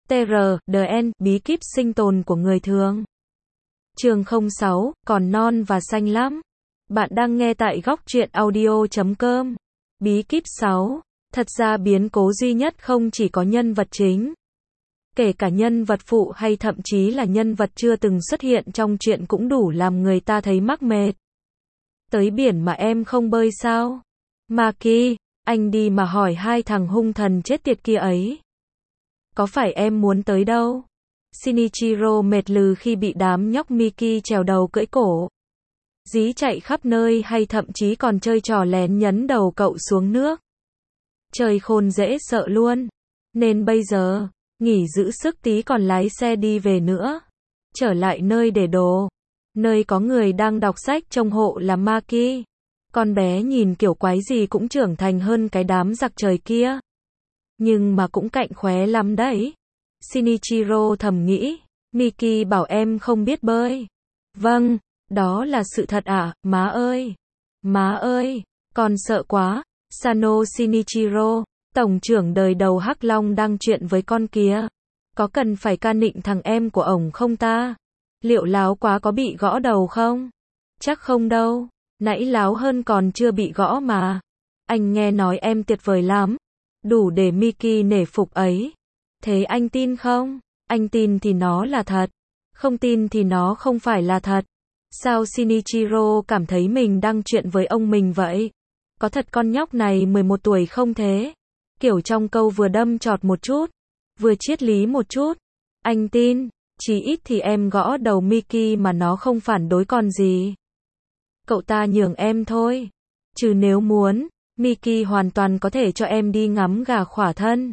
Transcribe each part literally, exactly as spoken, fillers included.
tê rờ, đê en, bí kíp sinh tồn của người thường. Chương không sáu, còn non và xanh lắm. Bạn đang nghe tại góc truyện audio chấm com. Bí kíp sáu. Thật ra biến cố duy nhất không chỉ có nhân vật chính. Kể cả nhân vật phụ hay thậm chí là nhân vật chưa từng xuất hiện trong truyện cũng đủ làm người ta thấy mắc mệt. Tới biển mà em không bơi sao? Maki, anh đi mà hỏi hai thằng hung thần chết tiệt kia ấy. Có phải em muốn tới đâu? Shinichiro mệt lừ khi bị đám nhóc Miki trèo đầu cưỡi cổ. Dí chạy khắp nơi hay thậm chí còn chơi trò lén nhấn đầu cậu xuống nước. Trời khôn dễ sợ luôn. Nên bây giờ, nghỉ giữ sức tí còn lái xe đi về nữa. Trở lại nơi để đồ. Nơi có người đang đọc sách trông hộ là Maki. Con bé nhìn kiểu quái gì cũng trưởng thành hơn cái đám giặc trời kia. Nhưng mà cũng cạnh khóe lắm đấy. Shinichiro thầm nghĩ. Miki bảo em không biết bơi. Vâng, đó là sự thật à, má ơi. Má ơi, con sợ quá. Sano Shinichiro, tổng trưởng đời đầu Hắc Long đang chuyện với con kia. Có cần phải can nịnh thằng em của ổng không ta? Liệu láo quá có bị gõ đầu không? Chắc không đâu. Nãy láo hơn còn chưa bị gõ mà. Anh nghe nói em tuyệt vời lắm. Đủ để Miki nể phục ấy. Thế anh tin không? Anh tin thì nó là thật. Không tin thì nó không phải là thật. Sao Shinichiro cảm thấy mình đang chuyện với ông mình vậy? Có thật con nhóc này mười một tuổi không thế? Kiểu trong câu vừa đâm chọt một chút, vừa triết lý một chút. Anh tin, chí ít thì em gõ đầu Miki mà nó không phản đối còn gì. Cậu ta nhường em thôi. Chứ nếu muốn, Miki hoàn toàn có thể cho em đi ngắm gà khỏa thân.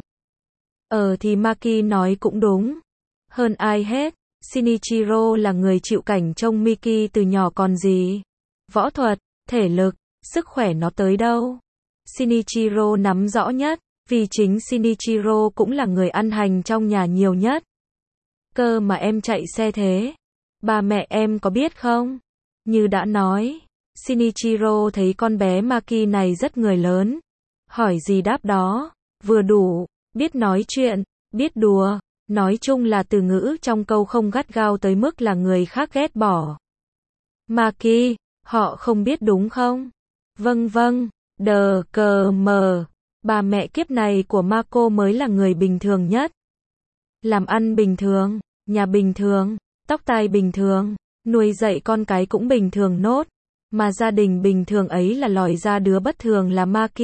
Ờ thì Maki nói cũng đúng. Hơn ai hết, Shinichiro là người chịu cảnh trông Miki từ nhỏ còn gì. Võ thuật, thể lực, sức khỏe nó tới đâu. Shinichiro nắm rõ nhất, vì chính Shinichiro cũng là người ăn hành trong nhà nhiều nhất. Cơ mà em chạy xe thế. Ba mẹ em có biết không? Như đã nói, Shinichiro thấy con bé Maki này rất người lớn. Hỏi gì đáp đó, vừa đủ, biết nói chuyện, biết đùa. Nói chung là từ ngữ trong câu không gắt gao tới mức là người khác ghét bỏ. Maki, họ không biết đúng không? Vâng vâng, đờ cờ mờ. Bà mẹ kiếp này của Mako mới là người bình thường nhất. Làm ăn bình thường, nhà bình thường, tóc tai bình thường, nuôi dạy con cái cũng bình thường nốt. Mà gia đình bình thường ấy là lòi ra đứa bất thường là Maki.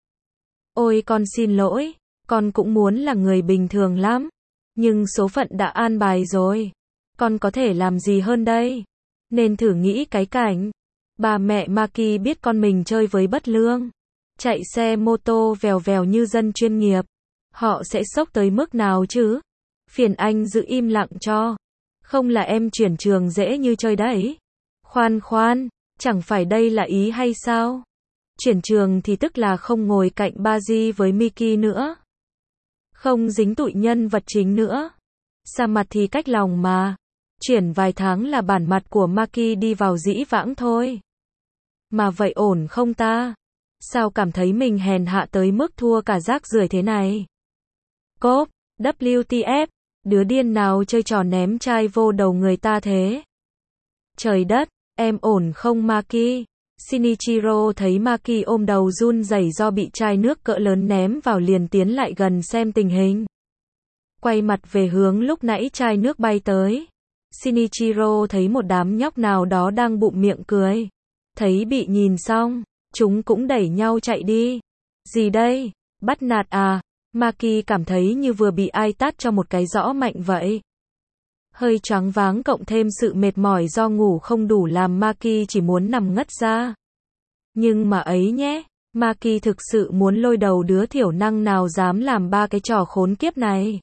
Ôi con xin lỗi, con cũng muốn là người bình thường lắm. Nhưng số phận đã an bài rồi. Con có thể làm gì hơn đây? Nên thử nghĩ cái cảnh. Bà mẹ Maki biết con mình chơi với bất lương. Chạy xe mô tô vèo vèo như dân chuyên nghiệp. Họ sẽ sốc tới mức nào chứ? Phiền anh giữ im lặng cho. Không là em chuyển trường dễ như chơi đấy. Khoan khoan, chẳng phải đây là ý hay sao? Chuyển trường thì tức là không ngồi cạnh Baji với Miki nữa. Không dính tụi nhân vật chính nữa. Xa mặt thì cách lòng mà. Chuyển vài tháng là bản mặt của Maki đi vào dĩ vãng thôi. Mà vậy ổn không ta? Sao cảm thấy mình hèn hạ tới mức thua cả rác rưởi thế này? Cốp, vê kép tê ép, đứa điên nào chơi trò ném chai vô đầu người ta thế? Trời đất, em ổn không Maki? Shinichiro thấy Maki ôm đầu run rẩy do bị chai nước cỡ lớn ném vào liền tiến lại gần xem tình hình. Quay mặt về hướng lúc nãy chai nước bay tới. Shinichiro thấy một đám nhóc nào đó đang bụm miệng cười. Thấy bị nhìn xong, chúng cũng đẩy nhau chạy đi. Gì đây? Bắt nạt à? Maki cảm thấy như vừa bị ai tát cho một cái rõ mạnh vậy. Hơi choáng váng cộng thêm sự mệt mỏi do ngủ không đủ làm Maki chỉ muốn nằm ngất ra. Nhưng mà ấy nhé, Maki thực sự muốn lôi đầu đứa thiểu năng nào dám làm ba cái trò khốn kiếp này.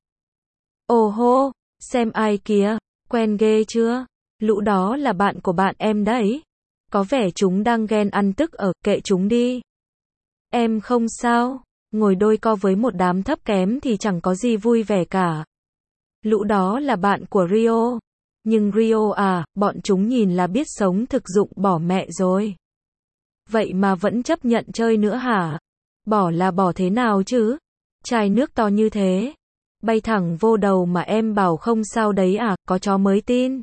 Ồ hô, xem ai kìa, quen ghê chưa? Lũ đó là bạn của bạn em đấy. Có vẻ chúng đang ghen ăn tức ở, kệ chúng đi. Em không sao, ngồi đôi co với một đám thấp kém thì chẳng có gì vui vẻ cả. Lũ đó là bạn của Rio. Nhưng Rio à, bọn chúng nhìn là biết sống thực dụng bỏ mẹ rồi. Vậy mà vẫn chấp nhận chơi nữa hả? Bỏ là bỏ thế nào chứ? Chai nước to như thế. Bay thẳng vô đầu mà em bảo không sao đấy à, có chó mới tin.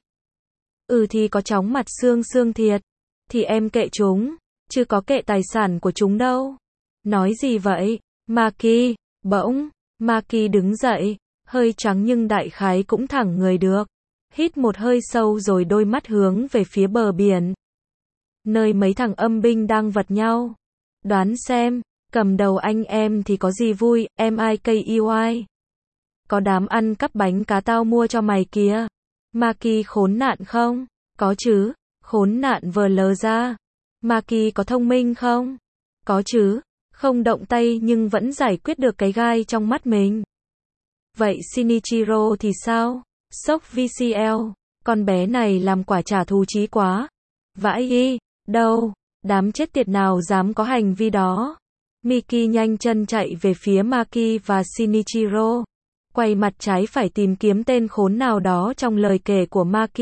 Ừ thì có chóng mặt xương xương thiệt. Thì em kệ chúng, chứ có kệ tài sản của chúng đâu. Nói gì vậy? Maki, bỗng, Maki đứng dậy, hơi trắng nhưng đại khái cũng thẳng người được. Hít một hơi sâu rồi đôi mắt hướng về phía bờ biển. Nơi mấy thằng âm binh đang vật nhau. Đoán xem, cầm đầu anh em thì có gì vui, em i ca e y. Có đám ăn cắp bánh cá tao mua cho mày kìa. Maki khốn nạn không? Có chứ, khốn nạn vờ lờ ra. Maki có thông minh không? Có chứ, không động tay nhưng vẫn giải quyết được cái gai trong mắt mình. Vậy Shinichiro thì sao? Sốc vê xê lờ, con bé này làm quả trả thù chí quá. Vãi y, đâu, đám chết tiệt nào dám có hành vi đó. Miki nhanh chân chạy về phía Maki và Shinichiro. Quay mặt trái phải tìm kiếm tên khốn nào đó trong lời kể của Maki.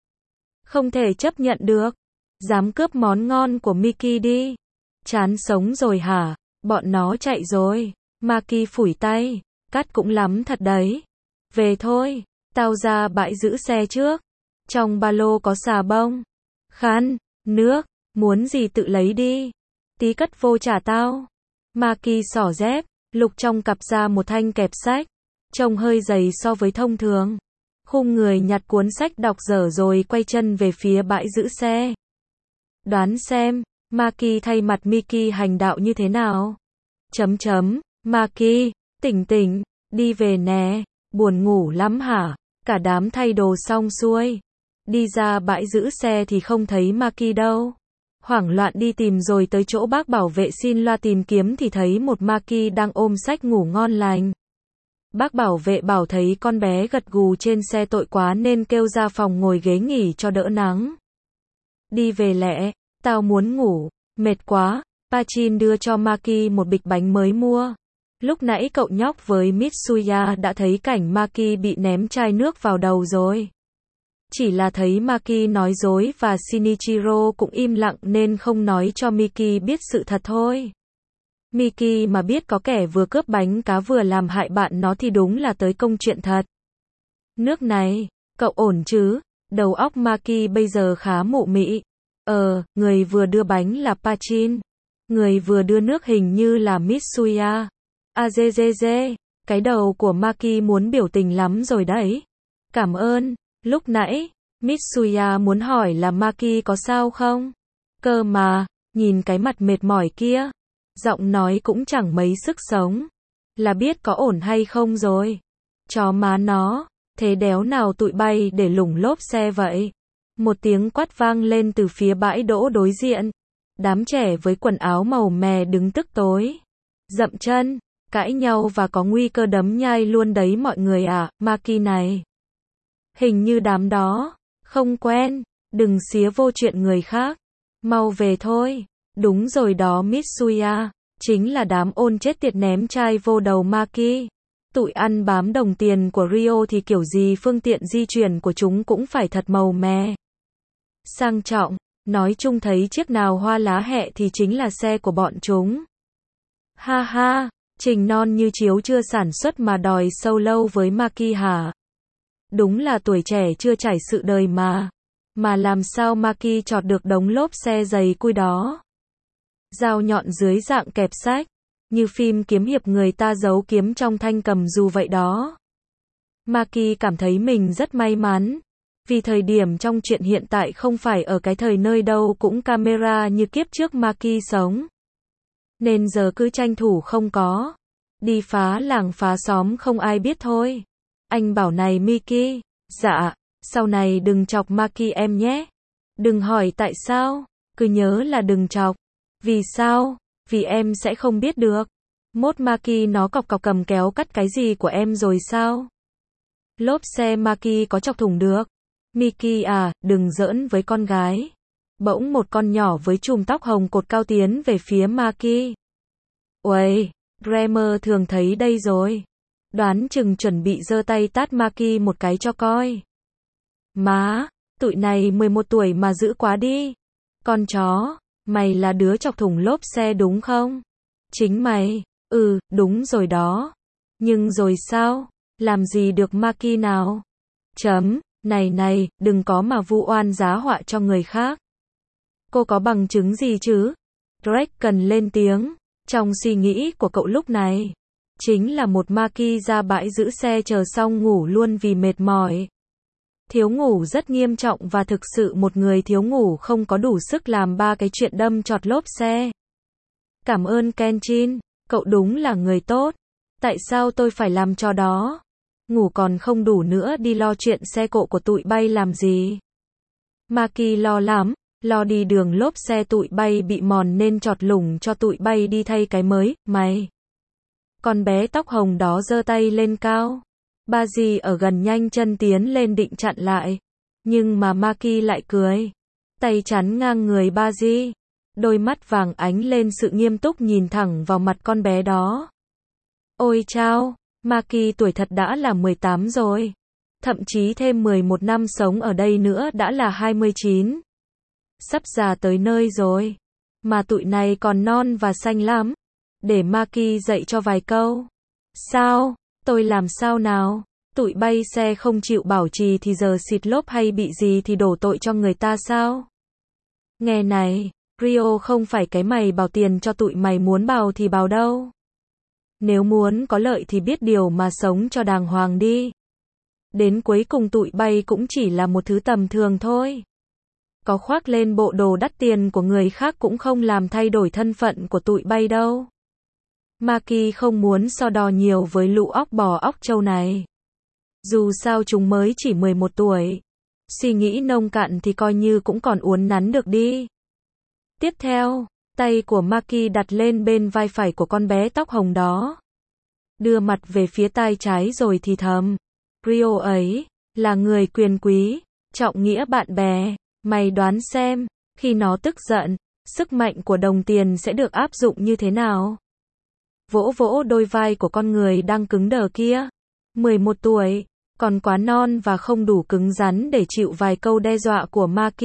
Không thể chấp nhận được. Dám cướp món ngon của Miki đi. Chán sống rồi hả? Bọn nó chạy rồi. Maki phủi tay. Cắt cũng lắm thật đấy. Về thôi. Tao ra bãi giữ xe trước. Trong ba lô có xà bông, khăn, nước. Muốn gì tự lấy đi. Tí cất vô trả tao. Maki xỏ dép. Lục trong cặp ra một thanh kẹp sách. Trông hơi dày so với thông thường. Khum người nhặt cuốn sách đọc dở rồi quay chân về phía bãi giữ xe. Đoán xem, Maki thay mặt Miki hành đạo như thế nào? Chấm chấm, Maki, tỉnh tỉnh, đi về nè, buồn ngủ lắm hả? Cả đám thay đồ xong xuôi. Đi ra bãi giữ xe thì không thấy Maki đâu. Hoảng loạn đi tìm rồi tới chỗ bác bảo vệ xin loa tìm kiếm thì thấy một Maki đang ôm sách ngủ ngon lành. Bác bảo vệ bảo thấy con bé gật gù trên xe tội quá nên kêu ra phòng ngồi ghế nghỉ cho đỡ nắng. Đi về lẹ, tao muốn ngủ, mệt quá. Pachin đưa cho Maki một bịch bánh mới mua. Lúc nãy cậu nhóc với Mitsuya đã thấy cảnh Maki bị ném chai nước vào đầu rồi. Chỉ là thấy Maki nói dối và Shinichiro cũng im lặng nên không nói cho Miki biết sự thật thôi. Miki mà biết có kẻ vừa cướp bánh cá vừa làm hại bạn nó thì đúng là tới công chuyện thật. Nước này, cậu ổn chứ? Đầu óc Maki bây giờ khá mụ mị. Ờ, người vừa đưa bánh là Pachin. Người vừa đưa nước hình như là Mitsuya. À dê dê dê, cái đầu của Maki muốn biểu tình lắm rồi đấy. Cảm ơn, lúc nãy, Mitsuya muốn hỏi là Maki có sao không? Cơ mà, nhìn cái mặt mệt mỏi kia. Giọng nói cũng chẳng mấy sức sống. Là biết có ổn hay không rồi. Chó má nó, thế đéo nào tụi bay để lủng lốp xe vậy? Một tiếng quát vang lên từ phía bãi đỗ đối diện. Đám trẻ với quần áo màu mè đứng tức tối. Dậm chân, cãi nhau và có nguy cơ đấm nhai luôn đấy mọi người à, Maki này. Hình như đám đó, không quen, đừng xía vô chuyện người khác. Mau về thôi. Đúng rồi đó Mitsuya, chính là đám ôn chết tiệt ném chai vô đầu Maki. Tụi ăn bám đồng tiền của Rio thì kiểu gì phương tiện di chuyển của chúng cũng phải thật màu mè. Sang trọng, nói chung thấy chiếc nào hoa lá hẹ thì chính là xe của bọn chúng. Ha ha, trình non như chiếu chưa sản xuất mà đòi solo với Maki hả? Đúng là tuổi trẻ chưa trải sự đời mà. Mà làm sao Maki chọt được đống lốp xe dày cui đó? Dao nhọn dưới dạng kẹp sách, như phim kiếm hiệp người ta giấu kiếm trong thanh cầm dù vậy đó. Maki cảm thấy mình rất may mắn, vì thời điểm trong chuyện hiện tại không phải ở cái thời nơi đâu cũng camera như kiếp trước Maki sống. Nên giờ cứ tranh thủ không có. Đi phá làng phá xóm không ai biết thôi. Anh bảo này Miki, dạ, sau này đừng chọc Maki em nhé. Đừng hỏi tại sao, cứ nhớ là đừng chọc. Vì sao? Vì em sẽ không biết được. Mốt Maki nó cọc cọc cầm kéo cắt cái gì của em rồi sao? Lốp xe Maki có chọc thủng được. Miki à, đừng giỡn với con gái. Bỗng một con nhỏ với chùm tóc hồng cột cao tiến về phía Maki. Uầy, Grammar thường thấy đây rồi. Đoán chừng chuẩn bị giơ tay tát Maki một cái cho coi. Má, tụi này mười một tuổi mà dữ quá đi. Con chó, mày là đứa chọc thủng lốp xe đúng không? Chính mày, ừ, đúng rồi đó. Nhưng rồi sao? Làm gì được Maki nào? Chấm, này này, đừng có mà vu oan giá họa cho người khác. Cô có bằng chứng gì chứ? Greg cần lên tiếng. Trong suy nghĩ của cậu lúc này, chính là một Maki ra bãi giữ xe chờ xong ngủ luôn vì mệt mỏi. Thiếu ngủ rất nghiêm trọng và thực sự một người thiếu ngủ không có đủ sức làm ba cái chuyện đâm chọt lốp xe. Cảm ơn Kenshin, cậu đúng là người tốt. Tại sao tôi phải làm trò đó? Ngủ còn không đủ nữa đi lo chuyện xe cộ của tụi bay làm gì? Maki lo lắm, lo đi đường lốp xe tụi bay bị mòn nên chọt lủng cho tụi bay đi thay cái mới, mày. Con bé tóc hồng đó giơ tay lên cao. Baji ở gần nhanh chân tiến lên định chặn lại. Nhưng mà Maki lại cười. Tay chắn ngang người Baji. Đôi mắt vàng ánh lên sự nghiêm túc nhìn thẳng vào mặt con bé đó. Ôi chao, Maki tuổi thật đã là mười tám rồi. Thậm chí thêm mười một năm sống ở đây nữa đã là hai mươi chín. Sắp già tới nơi rồi. Mà tụi này còn non và xanh lắm. Để Maki dạy cho vài câu. Sao? Tôi làm sao nào? Tụi bay xe không chịu bảo trì thì giờ xịt lốp hay bị gì thì đổ tội cho người ta sao? Nghe này, Rio không phải cái mày bào tiền cho tụi mày muốn bào thì bào đâu. Nếu muốn có lợi thì biết điều mà sống cho đàng hoàng đi. Đến cuối cùng tụi bay cũng chỉ là một thứ tầm thường thôi. Có khoác lên bộ đồ đắt tiền của người khác cũng không làm thay đổi thân phận của tụi bay đâu. Maki không muốn so đo nhiều với lũ óc bò óc trâu này. Dù sao chúng mới chỉ mười một tuổi. Suy nghĩ nông cạn thì coi như cũng còn uốn nắn được đi. Tiếp theo, tay của Maki đặt lên bên vai phải của con bé tóc hồng đó. Đưa mặt về phía tai trái rồi thì thầm. Rio ấy, là người quyền quý, trọng nghĩa bạn bè. Mày đoán xem, khi nó tức giận, sức mạnh của đồng tiền sẽ được áp dụng như thế nào? Vỗ vỗ đôi vai của con người đang cứng đờ kia. mười một tuổi, còn quá non và không đủ cứng rắn để chịu vài câu đe dọa của Maki.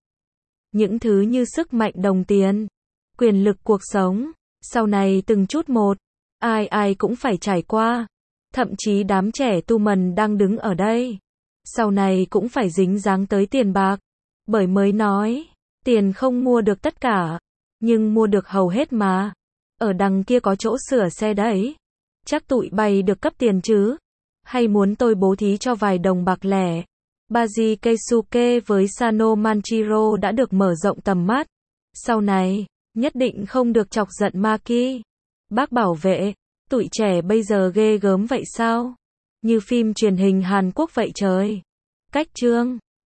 Những thứ như sức mạnh đồng tiền, quyền lực cuộc sống, sau này từng chút một, ai ai cũng phải trải qua. Thậm chí đám trẻ tu mần đang đứng ở đây, sau này cũng phải dính dáng tới tiền bạc. Bởi mới nói, tiền không mua được tất cả, nhưng mua được hầu hết mà. Ở đằng kia có chỗ sửa xe đấy. Chắc tụi bay được cấp tiền chứ? Hay muốn tôi bố thí cho vài đồng bạc lẻ? Baji Keisuke với Sano Manchiro đã được mở rộng tầm mắt. Sau này, nhất định không được chọc giận Maki. Bác bảo vệ, tụi trẻ bây giờ ghê gớm vậy sao? Như phim truyền hình Hàn Quốc vậy trời. Cách chương